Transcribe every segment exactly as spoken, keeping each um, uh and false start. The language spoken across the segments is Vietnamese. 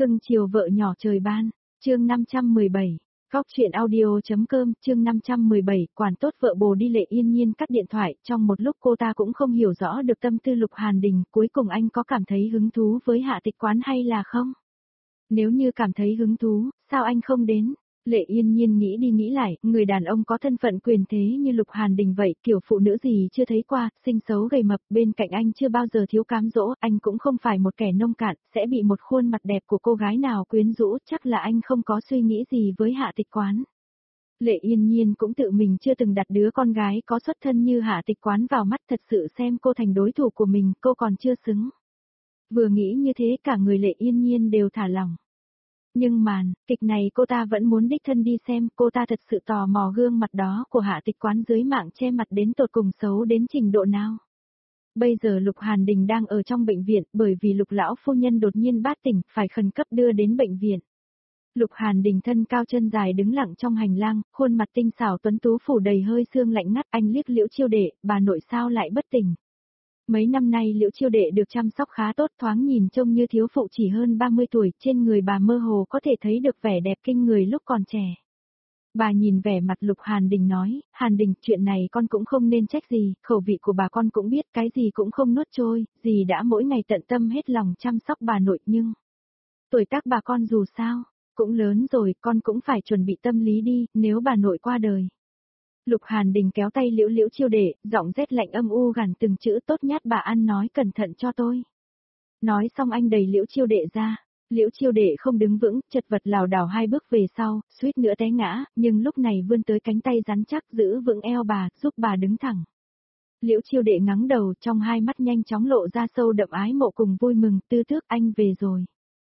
Cưng chiều vợ nhỏ trời ban, chương năm trăm mười bảy, Góc chuyện audio.com, chương năm trăm mười bảy, quản tốt vợ bồ đi Lệ Yên Nhiên cắt điện thoại, trong một lúc cô ta cũng không hiểu rõ được tâm tư Lục Hàn Đình, cuối cùng anh có cảm thấy hứng thú với Hạ Tịch Quán hay là không? Nếu như cảm thấy hứng thú, sao anh không đến? Lệ Yên Nhiên nghĩ đi nghĩ lại, người đàn ông có thân phận quyền thế như Lục Hàn Đình vậy, kiểu phụ nữ gì chưa thấy qua, xinh xấu gầy mập, bên cạnh anh chưa bao giờ thiếu cám dỗ, anh cũng không phải một kẻ nông cạn, sẽ bị một khuôn mặt đẹp của cô gái nào quyến rũ, chắc là anh không có suy nghĩ gì với Hạ Tịch Quán. Lệ Yên Nhiên cũng tự mình chưa từng đặt đứa con gái có xuất thân như Hạ Tịch Quán vào mắt, thật sự xem cô thành đối thủ của mình, cô còn chưa xứng. Vừa nghĩ như thế cả người Lệ Yên Nhiên đều thả lỏng. Nhưng màn, kịch này cô ta vẫn muốn đích thân đi xem, cô ta thật sự tò mò gương mặt đó của Hạ Tịch Quán dưới mạng che mặt đến tột cùng xấu đến trình độ nào. Bây giờ Lục Hàn Đình đang ở trong bệnh viện bởi vì Lục lão phu nhân đột nhiên bát tỉnh, phải khẩn cấp đưa đến bệnh viện. Lục Hàn Đình thân cao chân dài đứng lặng trong hành lang, khuôn mặt tinh xảo tuấn tú phủ đầy hơi sương lạnh ngắt, anh liếc Liễu Chiêu Đệ, bà nội sao lại bất tỉnh. Mấy năm nay Liễu Chiêu Đệ được chăm sóc khá tốt, thoáng nhìn trông như thiếu phụ chỉ hơn ba mươi tuổi, trên người bà mơ hồ có thể thấy được vẻ đẹp kinh người lúc còn trẻ. Bà nhìn vẻ mặt Lục Hàn Đình nói, Hàn Đình, chuyện này con cũng không nên trách gì, khẩu vị của bà con cũng biết, cái gì cũng không nuốt trôi, dì đã mỗi ngày tận tâm hết lòng chăm sóc bà nội, nhưng tuổi tác bà con dù sao, cũng lớn rồi, con cũng phải chuẩn bị tâm lý đi, nếu bà nội qua đời. Lục Hàn Đình kéo tay Liễu Liễu Chiêu Đệ, giọng rét lạnh âm u gằn từng chữ, tốt nhát bà ăn nói cẩn thận cho tôi. Nói xong anh đẩy Liễu Chiêu Đệ ra, Liễu Chiêu Đệ không đứng vững, chật vật lảo đảo hai bước về sau, suýt nữa té ngã, nhưng lúc này vươn tới cánh tay rắn chắc giữ vững eo bà, giúp bà đứng thẳng. Liễu Chiêu Đệ ngắng đầu, trong hai mắt nhanh chóng lộ ra sâu đậm ái mộ cùng vui mừng, Tư Tước anh về rồi.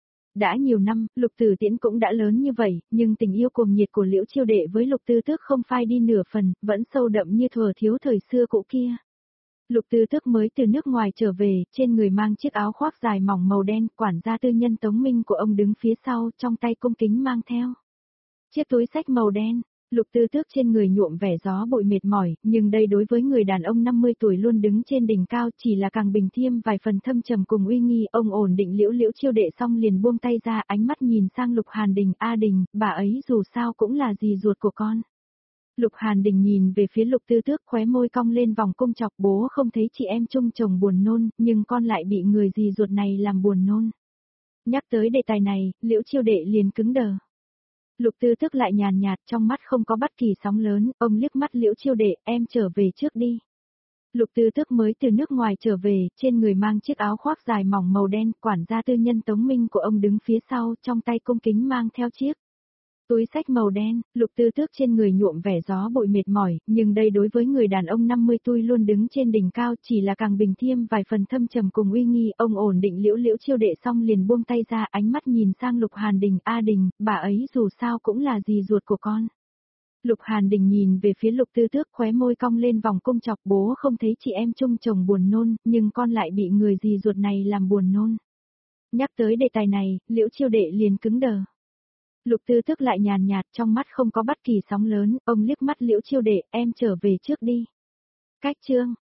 Đã nhiều năm, Lục Tử Tiễn cũng đã lớn như vậy, nhưng tình yêu cuồng nhiệt của Liễu Chiêu Đệ với Lục Tư Tước không phai đi nửa phần, vẫn sâu đậm như thuở thiếu thời xưa cũ kia. Lục Tư Tước mới từ nước ngoài trở về, trên người mang chiếc áo khoác dài mỏng màu đen, quản gia tư nhân Tống Minh của ông đứng phía sau, trong tay cung kính mang theo chiếc túi xách màu đen. Lục Tư Tước trên người nhuộm vẻ gió bụi mệt mỏi, nhưng đây đối với người đàn ông năm mươi tuổi luôn đứng trên đỉnh cao chỉ là càng bình thiêm vài phần thâm trầm cùng uy nghi. Ông ổn định Liễu Liễu Chiêu Đệ xong liền buông tay ra, ánh mắt nhìn sang Lục Hàn Đình, A Đình, bà ấy dù sao cũng là dì ruột của con. Lục Hàn Đình nhìn về phía Lục Tư Tước, khóe môi cong lên vòng cung chọc, bố không thấy chị em chung chồng buồn nôn, nhưng con lại bị người dì ruột này làm buồn nôn. Nhắc tới đề tài này, Liễu Chiêu Đệ liền cứng đờ. Lục Tư Tước lại nhàn nhạt, trong mắt không có bất kỳ sóng lớn, ông liếc mắt Liễu Chiêu Đệ, em trở về trước đi. Lục Tư Tước mới từ nước ngoài trở về, trên người mang chiếc áo khoác dài mỏng màu đen, quản gia tư nhân Tống Minh của ông đứng phía sau, trong tay cung kính mang theo chiếc túi xách màu đen. Lục Tư Tước trên người nhuộm vẻ gió bụi mệt mỏi, nhưng đây đối với người đàn ông năm mươi tuổi luôn đứng trên đỉnh cao chỉ là càng bình thiêm vài phần thâm trầm cùng uy nghi. Ông ổn định Liễu Liễu Chiêu Đệ xong liền buông tay ra, ánh mắt nhìn sang Lục Hàn Đình, A Đình, bà ấy dù sao cũng là dì ruột của con. Lục Hàn Đình nhìn về phía Lục Tư Tước, khóe môi cong lên vòng cung chọc, bố không thấy chị em chung chồng buồn nôn, nhưng con lại bị người dì ruột này làm buồn nôn. Nhắc tới đề tài này, Liễu Chiêu Đệ liền cứng đờ. Lục Tư Tước lại nhàn nhạt, trong mắt không có bất kỳ sóng lớn, ông liếc mắt Liễu Chiêu Đệ, em trở về trước đi. Cách chương